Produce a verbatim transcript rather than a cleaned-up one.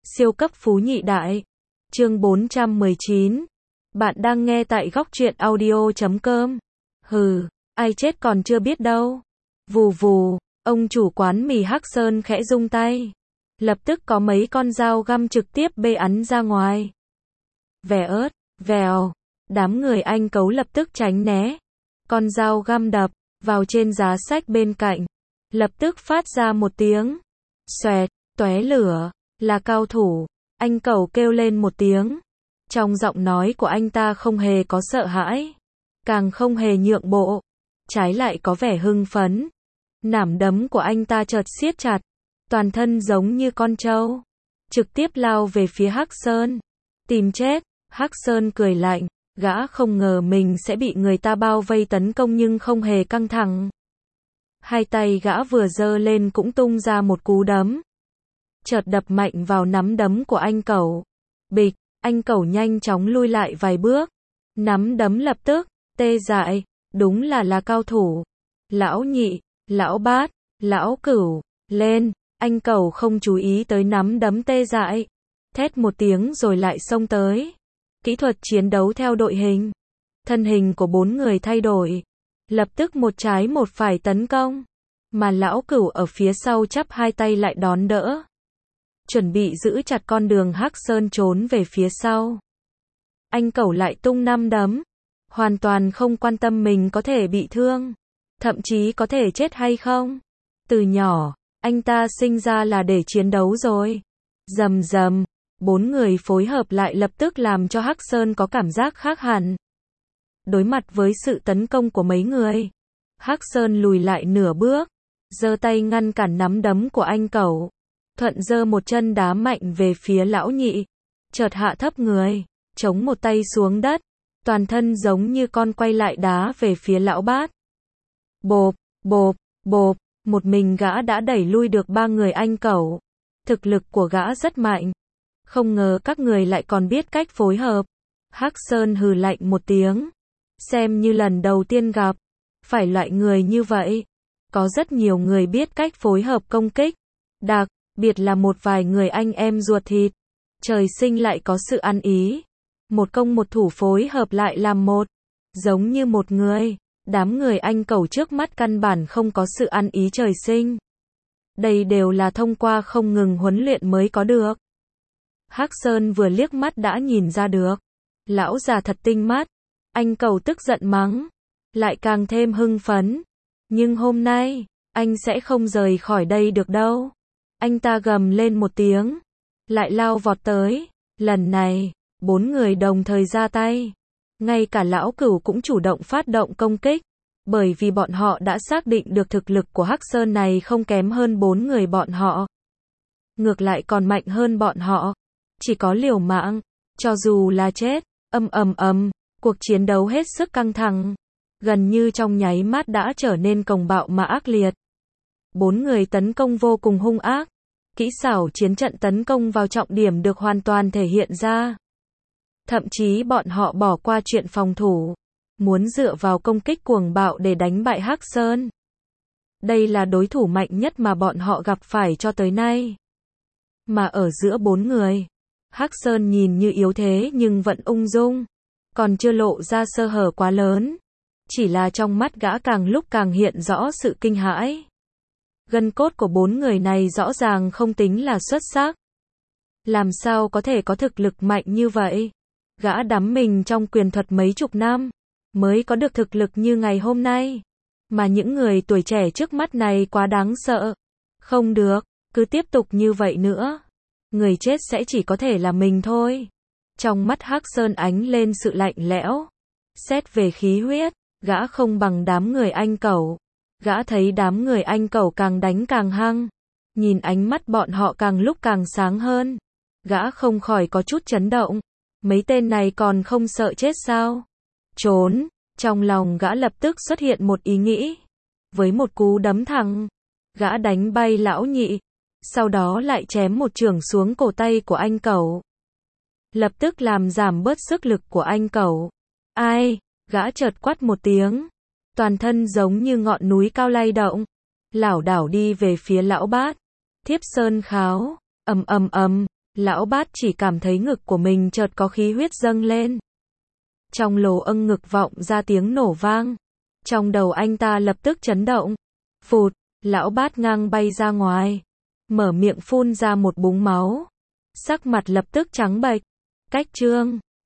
Siêu cấp phú nhị đại. Chương bốn trăm mười chín. Bạn đang nghe tại góc truyện audio chấm com. Hừ, ai chết còn chưa biết đâu. Vù vù, ông chủ quán mì Hắc Sơn khẽ rung tay. Lập tức có mấy con dao găm trực tiếp bê ắn ra ngoài. Vẻ ớt, vèo, đám người Anh Cấu lập tức tránh né. Con dao găm đập vào trên giá sách bên cạnh, lập tức phát ra một tiếng xoẹt, tóe lửa. Là cao thủ. Anh Cẩu kêu lên một tiếng. Trong giọng nói của anh ta không hề có sợ hãi, càng không hề nhượng bộ, trái lại có vẻ hưng phấn. Nắm đấm của anh ta chợt siết chặt, toàn thân giống như con trâu, trực tiếp lao về phía Hắc Sơn. Tìm chết. Hắc Sơn cười lạnh, gã không ngờ mình sẽ bị người ta bao vây tấn công nhưng không hề căng thẳng. Hai tay gã vừa giơ lên cũng tung ra một cú đấm, chợt đập mạnh vào nắm đấm của anh Cẩu. Bịch, anh Cẩu nhanh chóng lui lại vài bước. Nắm đấm lập tức tê dại, đúng là là cao thủ. Lão Nhị, Lão Bát, Lão Cửu, lên. Anh Cẩu không chú ý tới nắm đấm tê dại, thét một tiếng rồi lại xông tới. Kỹ thuật chiến đấu theo đội hình. Thân hình của bốn người thay đổi, lập tức một trái một phải tấn công, mà Lão Cửu ở phía sau chắp hai tay lại đón đỡ, chuẩn bị giữ chặt con đường Hắc Sơn trốn về phía sau. Anh Cẩu lại tung năm đấm, hoàn toàn không quan tâm mình có thể bị thương, thậm chí có thể chết hay không. Từ nhỏ, anh ta sinh ra là để chiến đấu rồi. Rầm rầm, bốn người phối hợp lại lập tức làm cho Hắc Sơn có cảm giác khác hẳn. Đối mặt với sự tấn công của mấy người, Hắc Sơn lùi lại nửa bước, giơ tay ngăn cản nắm đấm của anh Cẩu. Thuận giơ một chân đá mạnh về phía Lão Nhị, chợt hạ thấp người, chống một tay xuống đất, toàn thân giống như con quay lại đá về phía Lão Bát. Bộp, bộp, bộp, một mình gã đã đẩy lui được ba người Anh Cẩu. Thực lực của gã rất mạnh. Không ngờ các người lại còn biết cách phối hợp. Hắc Sơn hừ lạnh một tiếng. Xem như lần đầu tiên gặp phải loại người như vậy. Có rất nhiều người biết cách phối hợp công kích, đặc biệt là một vài người anh em ruột thịt, trời sinh lại có sự ăn ý, một công một thủ phối hợp lại làm một, giống như một người. Đám người Anh Cẩu trước mắt căn bản không có sự ăn ý trời sinh. Đây đều là thông qua không ngừng huấn luyện mới có được. Hắc Sơn vừa liếc mắt đã nhìn ra được. Lão già thật tinh mắt. Anh Cẩu tức giận mắng, lại càng thêm hưng phấn. Nhưng hôm nay, anh sẽ không rời khỏi đây được đâu. Anh ta gầm lên một tiếng, lại lao vọt tới. Lần này, bốn người đồng thời ra tay. Ngay cả Lão Cửu cũng chủ động phát động công kích, bởi vì bọn họ đã xác định được thực lực của Hắc Sơn này không kém hơn bốn người bọn họ. Ngược lại còn mạnh hơn bọn họ. Chỉ có liều mạng, cho dù là chết. Ầm ầm ầm, cuộc chiến đấu hết sức căng thẳng, gần như trong nháy mắt đã trở nên cuồng bạo mà ác liệt. Bốn người tấn công vô cùng hung ác. Kỹ xảo chiến trận tấn công vào trọng điểm được hoàn toàn thể hiện ra. Thậm chí bọn họ bỏ qua chuyện phòng thủ, muốn dựa vào công kích cuồng bạo để đánh bại Hắc Sơn. Đây là đối thủ mạnh nhất mà bọn họ gặp phải cho tới nay. Mà ở giữa bốn người, Hắc Sơn nhìn như yếu thế nhưng vẫn ung dung, còn chưa lộ ra sơ hở quá lớn. Chỉ là trong mắt gã càng lúc càng hiện rõ sự kinh hãi. Gân cốt của bốn người này rõ ràng không tính là xuất sắc. Làm sao có thể có thực lực mạnh như vậy? Gã đắm mình trong quyền thuật mấy chục năm, mới có được thực lực như ngày hôm nay. Mà những người tuổi trẻ trước mắt này quá đáng sợ. Không được, cứ tiếp tục như vậy nữa, người chết sẽ chỉ có thể là mình thôi. Trong mắt Hắc Sơn ánh lên sự lạnh lẽo. Xét về khí huyết, gã không bằng đám người Anh Cẩu. Gã thấy đám người Anh Cẩu càng đánh càng hăng, nhìn ánh mắt bọn họ càng lúc càng sáng hơn. Gã không khỏi có chút chấn động. Mấy tên này còn không sợ chết sao? Trốn. Trong lòng gã lập tức xuất hiện một ý nghĩ. Với một cú đấm thẳng, gã đánh bay Lão Nhị, sau đó lại chém một chưởng xuống cổ tay của Anh Cẩu, lập tức làm giảm bớt sức lực của Anh Cẩu. Ai? Gã chợt quát một tiếng, toàn thân giống như ngọn núi cao lay động, lảo đảo đi về phía Lão Bát. Thiếp Sơn Kháo, ầm ầm ầm, Lão bát chỉ cảm thấy ngực của mình chợt có khí huyết dâng lên. Trong lỗ âng ngực vọng ra tiếng nổ vang. Trong đầu anh ta lập tức chấn động. Phụt, lão bát ngang bay ra ngoài. Mở miệng phun ra một búng máu. Sắc mặt lập tức trắng bệch. Cách chương